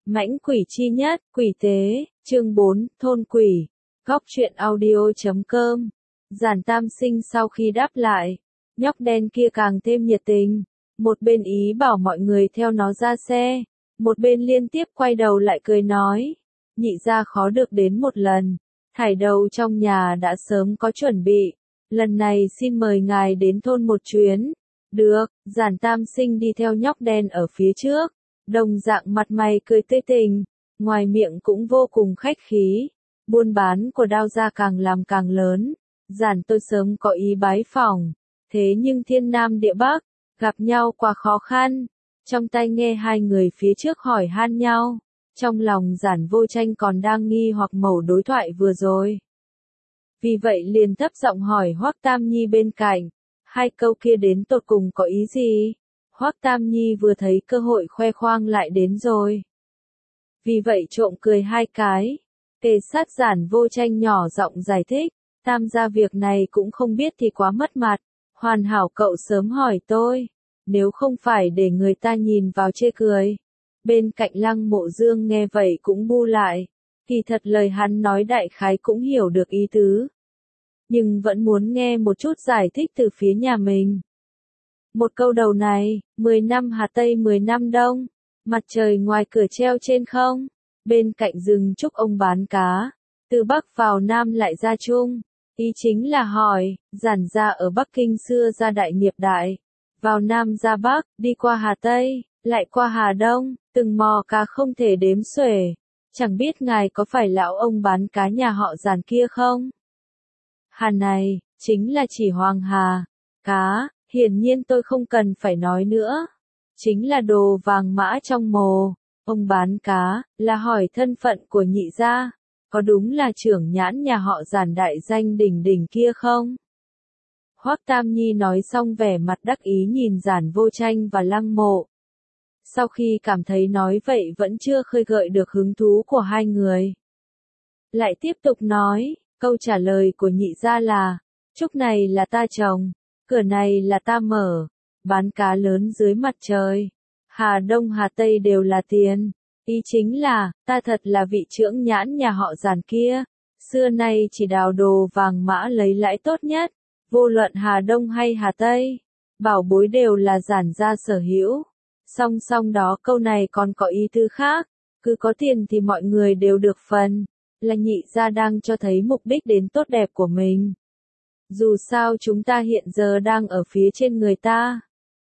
Mãnh quỷ chi nhất, quỷ tế, chương 4, thôn quỷ, góc truyện audio.com. Giản Tam Sinh sau khi đáp lại, nhóc đen kia càng thêm nhiệt tình, một bên ý bảo mọi người theo nó ra xe, một bên liên tiếp quay đầu lại cười nói, nhị gia khó được đến một lần, thải đầu trong nhà đã sớm có chuẩn bị, lần này xin mời ngài đến thôn một chuyến. Được, Giản Tam Sinh đi theo nhóc đen ở phía trước, đồng dạng mặt mày cười tươi tình, ngoài miệng cũng vô cùng khách khí, buôn bán của Đao gia càng làm càng lớn, Giản tôi sớm có ý bái phỏng, thế nhưng thiên nam địa bắc, gặp nhau quá khó khăn, trong tai nghe hai người phía trước hỏi han nhau, trong lòng Giản Vô Tranh còn đang nghi hoặc mẩu đối thoại vừa rồi. Vì vậy liền thấp giọng hỏi Hoắc Tam Nhi bên cạnh, hai câu kia đến tột cùng có ý gì? Hoắc Tam Nhi vừa thấy cơ hội khoe khoang lại đến rồi. Vì vậy trộm cười hai cái, kề sát Giản Vô Tranh nhỏ giọng giải thích, Tam gia việc này cũng không biết thì quá mất mặt, hoàn hảo cậu sớm hỏi tôi, nếu không phải để người ta nhìn vào chê cười. Bên cạnh Lăng Mộ Dương nghe vậy cũng bu lại, kỳ thật lời hắn nói đại khái cũng hiểu được ý tứ, nhưng vẫn muốn nghe một chút giải thích từ phía nhà mình. Một câu đầu này, 10 năm Hà Tây 10 năm Đông, mặt trời ngoài cửa treo trên không, bên cạnh rừng trúc ông bán cá, từ Bắc vào Nam lại ra Trung, ý chính là hỏi, Giản gia ở Bắc Kinh xưa ra đại nghiệp đại, vào Nam ra Bắc, đi qua Hà Tây, lại qua Hà Đông, từng mò cá không thể đếm xuể, chẳng biết ngài có phải lão ông bán cá nhà họ Giản kia không? Hà này, chính là chỉ Hoàng Hà, cá, hiển nhiên tôi không cần phải nói nữa, chính là đồ vàng mã trong mồ, ông bán cá, là hỏi thân phận của nhị gia, có đúng là trưởng nhãn nhà họ Giản đại danh đỉnh đỉnh kia không? Hoắc Tam Nhi nói xong vẻ mặt đắc ý nhìn Giản Vô Tranh và Lăng Mộ. Sau khi cảm thấy nói vậy vẫn chưa khơi gợi được hứng thú của hai người, lại tiếp tục nói, câu trả lời của nhị gia là, trúc này là ta trồng, cửa này là ta mở, bán cá lớn dưới mặt trời, Hà Đông Hà Tây đều là tiền, ý chính là, ta thật là vị trưởng nhãn nhà họ Giản kia, xưa nay chỉ đào đồ vàng mã lấy lãi tốt nhất, vô luận Hà Đông hay Hà Tây, bảo bối đều là Giản gia sở hữu. Song song đó câu này còn có ý tứ khác, cứ có tiền thì mọi người đều được phần, là nhị gia đang cho thấy mục đích đến tốt đẹp của mình. Dù sao chúng ta hiện giờ đang ở phía trên người ta.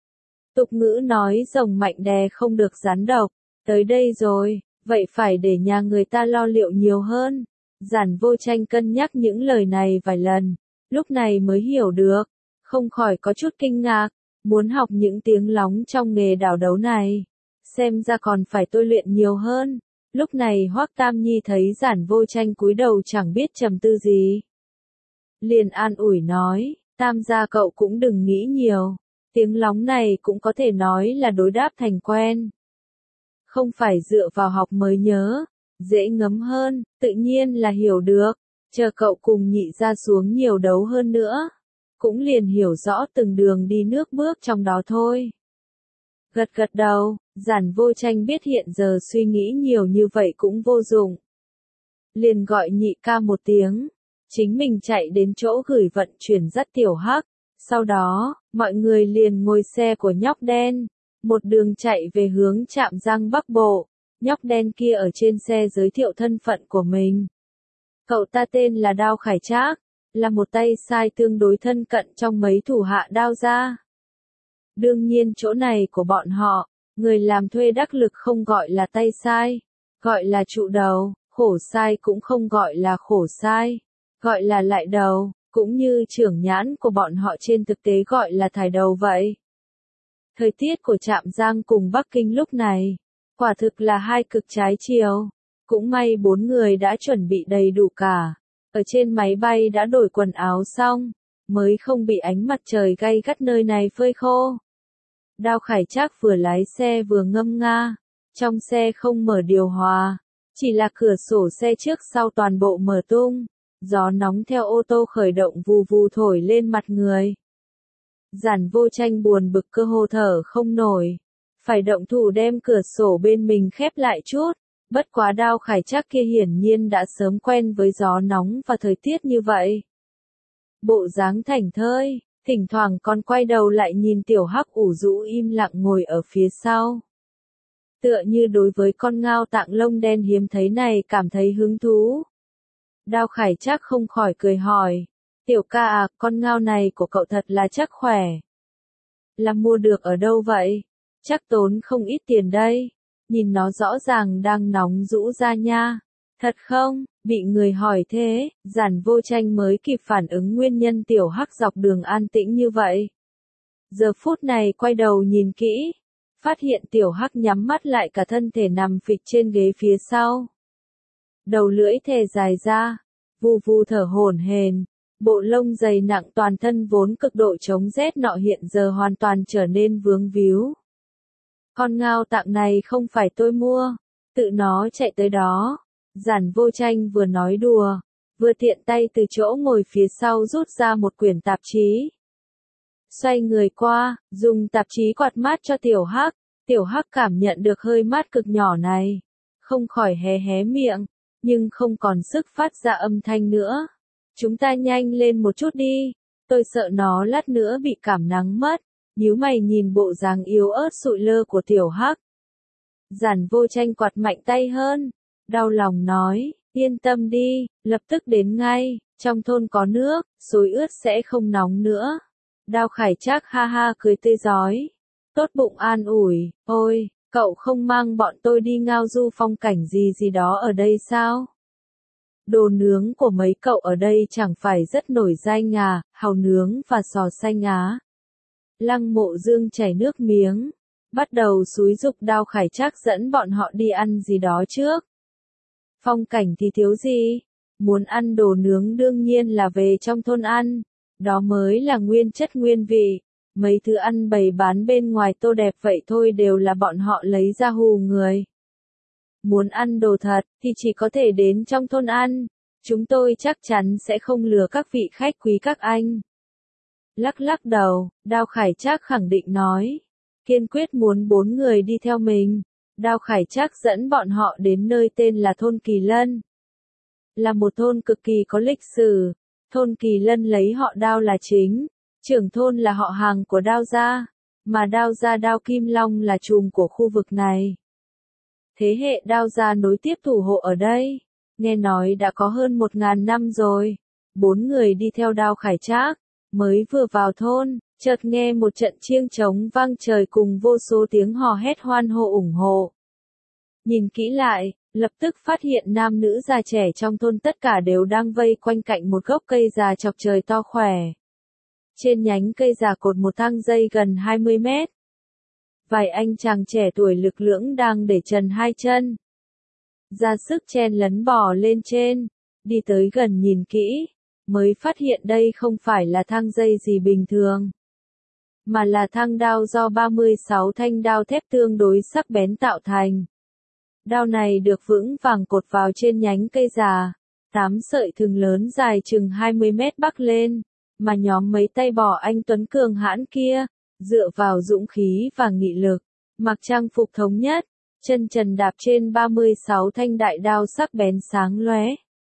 Tục ngữ nói rồng mạnh đè không được rắn độc, tới đây rồi, vậy phải để nhà người ta lo liệu nhiều hơn. Giản Vô Tranh cân nhắc những lời này vài lần, lúc này mới hiểu được, không khỏi có chút kinh ngạc, muốn học những tiếng lóng trong nghề đào đấu này, xem ra còn phải tôi luyện nhiều hơn. Lúc này Hoắc Tam Nhi thấy Giản Vô Tranh cúi đầu chẳng biết trầm tư gì, liền an ủi nói, Tam gia cậu cũng đừng nghĩ nhiều, tiếng lóng này cũng có thể nói là đối đáp thành quen. Không phải dựa vào học mới nhớ, dễ ngấm hơn, tự nhiên là hiểu được, chờ cậu cùng nhị gia xuống nhiều đấu hơn nữa, cũng liền hiểu rõ từng đường đi nước bước trong đó thôi. Gật gật đầu, Giản Vô Tranh biết hiện giờ suy nghĩ nhiều như vậy cũng vô dụng. Liền gọi nhị ca một tiếng, chính mình chạy đến chỗ gửi vận chuyển dắt Tiểu Hắc, sau đó, mọi người liền ngồi xe của nhóc đen, một đường chạy về hướng Trạm Giang Bắc Bộ, nhóc đen kia ở trên xe giới thiệu thân phận của mình. Cậu ta tên là Đao Khải Trác, là một tay sai tương đối thân cận trong mấy thủ hạ Đao gia. Đương nhiên chỗ này của bọn họ, người làm thuê đắc lực không gọi là tay sai, gọi là trụ đầu, khổ sai cũng không gọi là khổ sai, gọi là lại đầu, cũng như trưởng nhãn của bọn họ trên thực tế gọi là thải đầu vậy. Thời tiết của Trạm Giang cùng Bắc Kinh lúc này, quả thực là hai cực trái chiều, cũng may 4 người đã chuẩn bị đầy đủ cả, ở trên máy bay đã đổi quần áo xong, mới không bị ánh mặt trời gay gắt nơi này phơi khô. Đao Khải Trác vừa lái xe vừa ngâm nga, trong xe không mở điều hòa, chỉ là cửa sổ xe trước sau toàn bộ mở tung, gió nóng theo ô tô khởi động vù vù thổi lên mặt người. Giản Vô Tranh buồn bực cơ hồ thở không nổi, phải động thủ đem cửa sổ bên mình khép lại chút, Bất quá Đao Khải Trác kia hiển nhiên đã sớm quen với gió nóng và thời tiết như vậy. Bộ dáng thảnh thơi, thỉnh thoảng còn quay đầu lại nhìn Tiểu Hắc ủ rũ im lặng ngồi ở phía sau. Tựa như đối với con ngao tạng lông đen hiếm thấy này cảm thấy hứng thú. Đao Khải Trác không khỏi cười hỏi, Tiểu ca à, con ngao này của cậu thật là chắc khỏe. Là mua được ở đâu vậy? Chắc tốn không ít tiền đây. Nhìn nó rõ ràng đang nóng rũ ra nha. Thật không? Bị người hỏi thế, Giản Vô Tranh mới kịp phản ứng nguyên nhân Tiểu Hắc dọc đường an tĩnh như vậy. Giờ phút này quay đầu nhìn kỹ, phát hiện Tiểu Hắc nhắm mắt lại cả thân thể nằm phịch trên ghế phía sau. Đầu lưỡi thè dài ra, vù vù thở hổn hển, bộ lông dày nặng toàn thân vốn cực độ chống rét nọ hiện giờ hoàn toàn trở nên vướng víu. Con ngao tạng này không phải tôi mua, tự nó chạy tới đó. Giản Vô Tranh vừa nói đùa, vừa tiện tay từ chỗ ngồi phía sau rút ra một quyển tạp chí. Xoay người qua, dùng tạp chí quạt mát cho Tiểu Hắc. Tiểu Hắc cảm nhận được hơi mát cực nhỏ này, không khỏi hé hé miệng, nhưng không còn sức phát ra âm thanh nữa. Chúng ta nhanh lên một chút đi, tôi sợ nó lát nữa bị cảm nắng mất. Nhíu mày nhìn bộ dáng yếu ớt sụi lơ của Tiểu Hắc. Giản Vô Tranh quạt mạnh tay hơn, đau lòng nói, yên tâm đi, lập tức đến ngay, trong thôn có nước, xối ướt sẽ không nóng nữa. Đao Khải Trác ha ha cười tươi rói, tốt bụng an ủi, ôi, cậu không mang bọn tôi đi ngao du phong cảnh gì gì đó ở đây sao? Đồ nướng của mấy cậu ở đây chẳng phải rất nổi danh à, hàu nướng và sò xanh á. Lăng Mộ Dương chảy nước miếng, bắt đầu xúi giục Đao Khải Trác dẫn bọn họ đi ăn gì đó trước. Phong cảnh thì thiếu gì, muốn ăn đồ nướng đương nhiên là về trong thôn ăn, đó mới là nguyên chất nguyên vị, mấy thứ ăn bày bán bên ngoài tô đẹp vậy thôi đều là bọn họ lấy ra hù người. Muốn ăn đồ thật thì chỉ có thể đến trong thôn ăn, chúng tôi chắc chắn sẽ không lừa các vị khách quý các anh. Lắc lắc đầu, Đao Khải Trác khẳng định nói, kiên quyết muốn 4 người đi theo mình. Đao Khải Trác dẫn bọn họ đến nơi tên là thôn Kỳ Lân. Là một thôn cực kỳ có lịch sử, thôn Kỳ Lân lấy họ Đao là chính, trưởng thôn là họ hàng của Đao gia, mà Đao gia Đao Kim Long là trùm của khu vực này. Thế hệ Đao gia nối tiếp thủ hộ ở đây, nghe nói đã có hơn 1000 năm rồi. 4 người đi theo Đao Khải Trác, mới vừa vào thôn, chợt nghe một trận chiêng trống vang trời cùng vô số tiếng hò hét hoan hô ủng hộ. Nhìn kỹ lại, lập tức phát hiện nam nữ già trẻ trong thôn tất cả đều đang vây quanh cạnh một gốc cây già chọc trời to khỏe. Trên nhánh cây già cột một thang dây gần 20 mét. Vài anh chàng trẻ tuổi lực lưỡng đang để trần hai chân, ra sức chen lấn bò lên trên, đi tới gần nhìn kỹ, mới phát hiện đây không phải là thang dây gì bình thường, mà là thang đao do 36 thanh đao thép tương đối sắc bén tạo thành. Đao này được vững vàng cột vào trên nhánh cây già, 8 sợi thừng lớn dài chừng 20 mét bắc lên, mà nhóm mấy tay bò anh Tuấn cường hãn kia, dựa vào dũng khí và nghị lực, mặc trang phục thống nhất, chân trần đạp trên 36 thanh đại đao sắc bén sáng lóe,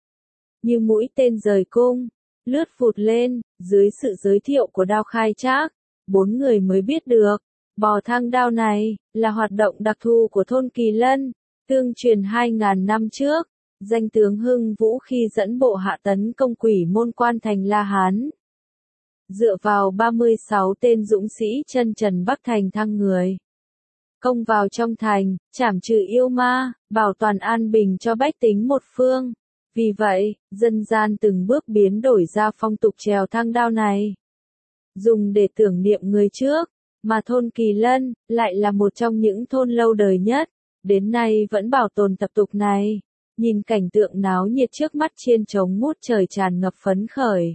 như mũi tên rời cung, lướt vụt lên. Dưới sự giới thiệu của Đao Khải Trác, 4 người mới biết được, bò thang đao này là hoạt động đặc thù của thôn Kỳ Lân, tương truyền 2000 năm trước, danh tướng Hưng Vũ khi dẫn bộ hạ tấn công Quỷ Môn Quan thành La Hán. Dựa vào 36 tên dũng sĩ chân trần bắc thành thăng người, công vào trong thành, trảm trừ yêu ma, bảo toàn an bình cho bách tính một phương. Vì vậy, dân gian từng bước biến đổi ra phong tục trèo thang đao này, dùng để tưởng niệm người trước, mà thôn Kỳ Lân lại là một trong những thôn lâu đời nhất, đến nay vẫn bảo tồn tập tục này. Nhìn cảnh tượng náo nhiệt trước mắt chiên trống ngút trời tràn ngập phấn khởi,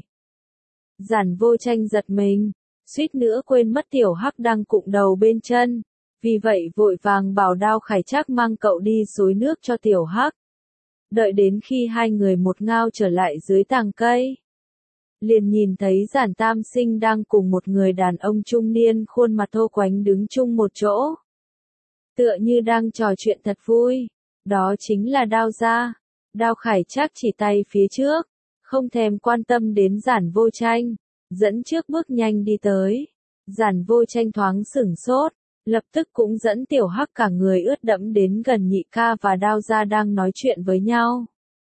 Giản Vô Tranh giật mình, suýt nữa quên mất Tiểu Hắc đang cụng đầu bên chân, vì vậy vội vàng bảo Đao Khải Trác mang cậu đi xối nước cho Tiểu Hắc. Đợi đến khi hai người một ngao trở lại dưới tàng cây, liền nhìn thấy Giản Tam Sinh đang cùng một người đàn ông trung niên khuôn mặt thô quánh đứng chung một chỗ, tựa như đang trò chuyện thật vui. Đó chính là Đao gia. Đao Khải Trác chỉ tay phía trước, không thèm quan tâm đến Giản Vô Tranh, dẫn trước bước nhanh đi tới. Giản Vô Tranh thoáng sửng sốt, lập tức cũng dẫn Tiểu Hắc cả người ướt đẫm đến gần nhị ca và Đao gia đang nói chuyện với nhau.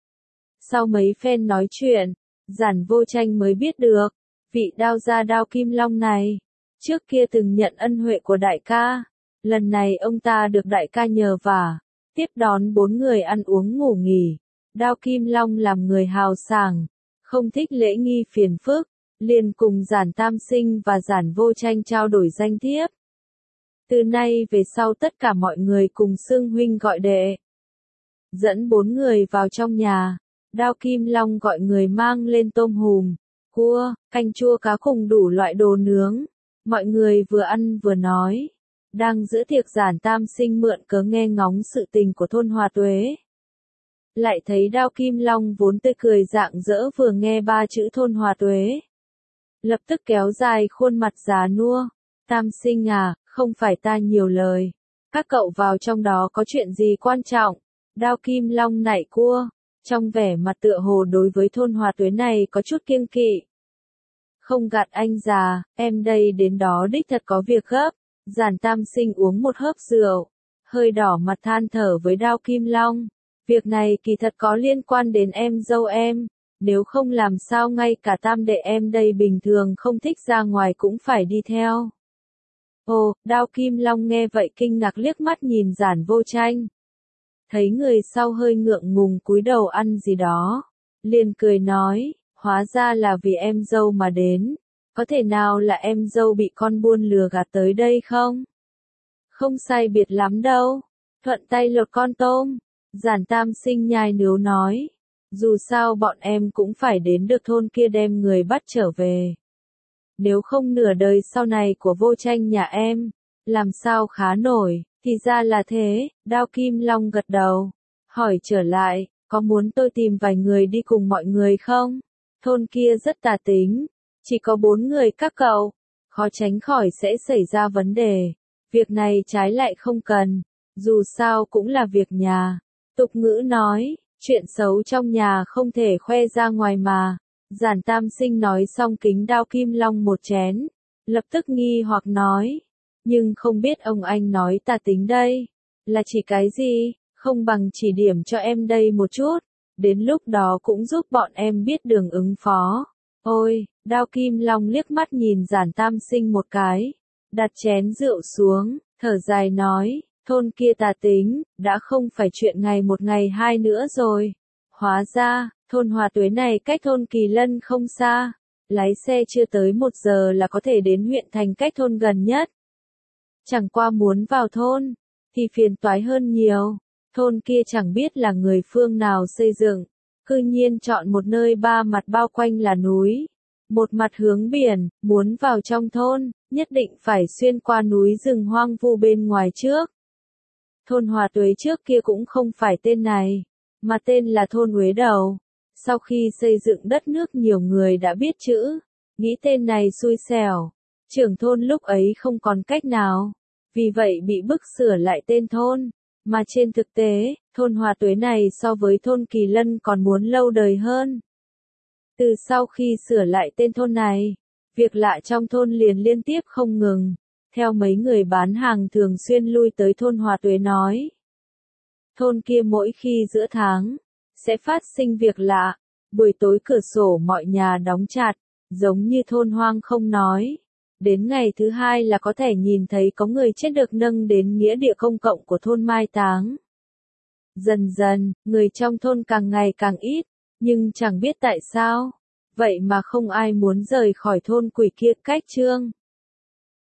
Sau mấy phen nói chuyện, Giản Vô Tranh mới biết được, vị Đao gia Đao Kim Long này, trước kia từng nhận ân huệ của đại ca, lần này ông ta được đại ca nhờ vả, tiếp đón 4 người ăn uống ngủ nghỉ. Đao Kim Long làm người hào sảng, không thích lễ nghi phiền phức, liền cùng Giản Tam Sinh và Giản Vô Tranh trao đổi danh thiếp. Từ nay về sau tất cả mọi người cùng xưng huynh gọi đệ. Dẫn 4 người vào trong nhà, Đao Kim Long gọi người mang lên tôm hùm, cua, canh chua cá cùng đủ loại đồ nướng. Mọi người vừa ăn vừa nói, đang giữ tiệc. Giản Tam Sinh mượn cớ nghe ngóng sự tình của thôn Hòa Tuế. Lại thấy Đao Kim Long vốn tươi cười rạng rỡ vừa nghe 3 chữ thôn Hòa Tuế. Lập tức kéo dài khuôn mặt già nua. Tam Sinh à, không phải ta nhiều lời. Các cậu vào trong đó có chuyện gì quan trọng? Đao Kim Long nảy cua, trong vẻ mặt tựa hồ đối với thôn Hòa Tuế này có chút kiêng kỵ. Không gạt anh già, em đây đến đó đích thật có việc gấp. Giản Tam Sinh uống một hớp rượu, hơi đỏ mặt than thở với Đao Kim Long. Việc này kỳ thật có liên quan đến em dâu em, nếu không làm sao ngay cả tam đệ em đây bình thường không thích ra ngoài cũng phải đi theo. Ồ, Đao Kim Long nghe vậy kinh ngạc liếc mắt nhìn Giản Vô Tranh. Thấy người sau hơi ngượng ngùng cúi đầu ăn gì đó, liền cười nói, hóa ra là vì em dâu mà đến, có thể nào là em dâu bị con buôn lừa gạt tới đây không? Không sai biệt lắm đâu, thuận tay lột con tôm. Giản Tam Sinh nhai nướu nói, dù sao bọn em cũng phải đến được thôn kia đem người bắt trở về. Nếu không nửa đời sau này của Vô Tranh nhà em, làm sao khá nổi, thì ra là thế. Đao Kim Long gật đầu, hỏi trở lại, có muốn tôi tìm vài người đi cùng mọi người không? Thôn kia rất tà tính, chỉ có 4 người các cậu, khó tránh khỏi sẽ xảy ra vấn đề. Việc này trái lại không cần, dù sao cũng là việc nhà. Tục ngữ nói, chuyện xấu trong nhà không thể khoe ra ngoài mà. Giản Tam Sinh nói xong kính Đao Kim Long một chén, lập tức nghi hoặc nói, nhưng không biết ông anh nói tà tính đây, là chỉ cái gì, không bằng chỉ điểm cho em đây một chút, đến lúc đó cũng giúp bọn em biết đường ứng phó. Ôi, Đao Kim Long liếc mắt nhìn Giản Tam Sinh một cái, đặt chén rượu xuống, thở dài nói, thôn kia tà tính, đã không phải chuyện ngày một ngày hai nữa rồi. Hóa ra, thôn Hòa Tuế này cách thôn Kỳ Lân không xa, lái xe chưa tới 1 giờ là có thể đến huyện thành cách thôn gần nhất. Chẳng qua muốn vào thôn, thì phiền toái hơn nhiều, thôn kia chẳng biết là người phương nào xây dựng, cư nhiên chọn một nơi 3 mặt bao quanh là núi, một mặt hướng biển, muốn vào trong thôn, nhất định phải xuyên qua núi rừng hoang vu bên ngoài trước. Thôn Hòa Tuế trước kia cũng không phải tên này, mà tên là thôn Uế Đầu. Sau khi xây dựng đất nước nhiều người đã biết chữ, nghĩ tên này xui xẻo. Trưởng thôn lúc ấy không còn cách nào, vì vậy bị bức sửa lại tên thôn. Mà trên thực tế, thôn Hòa Tuế này so với thôn Kỳ Lân còn muốn lâu đời hơn. Từ sau khi sửa lại tên thôn này, việc lạ trong thôn liền liên tiếp không ngừng. Theo mấy người bán hàng thường xuyên lui tới thôn Hòa Tuế nói, thôn kia mỗi khi giữa tháng, sẽ phát sinh việc lạ, buổi tối cửa sổ mọi nhà đóng chặt, giống như thôn hoang không nói. Đến ngày thứ 2 là có thể nhìn thấy có người chết được nâng đến nghĩa địa công cộng của thôn mai táng. Dần dần, người trong thôn càng ngày càng ít, nhưng chẳng biết tại sao, vậy mà không ai muốn rời khỏi thôn quỷ kia. Cách chương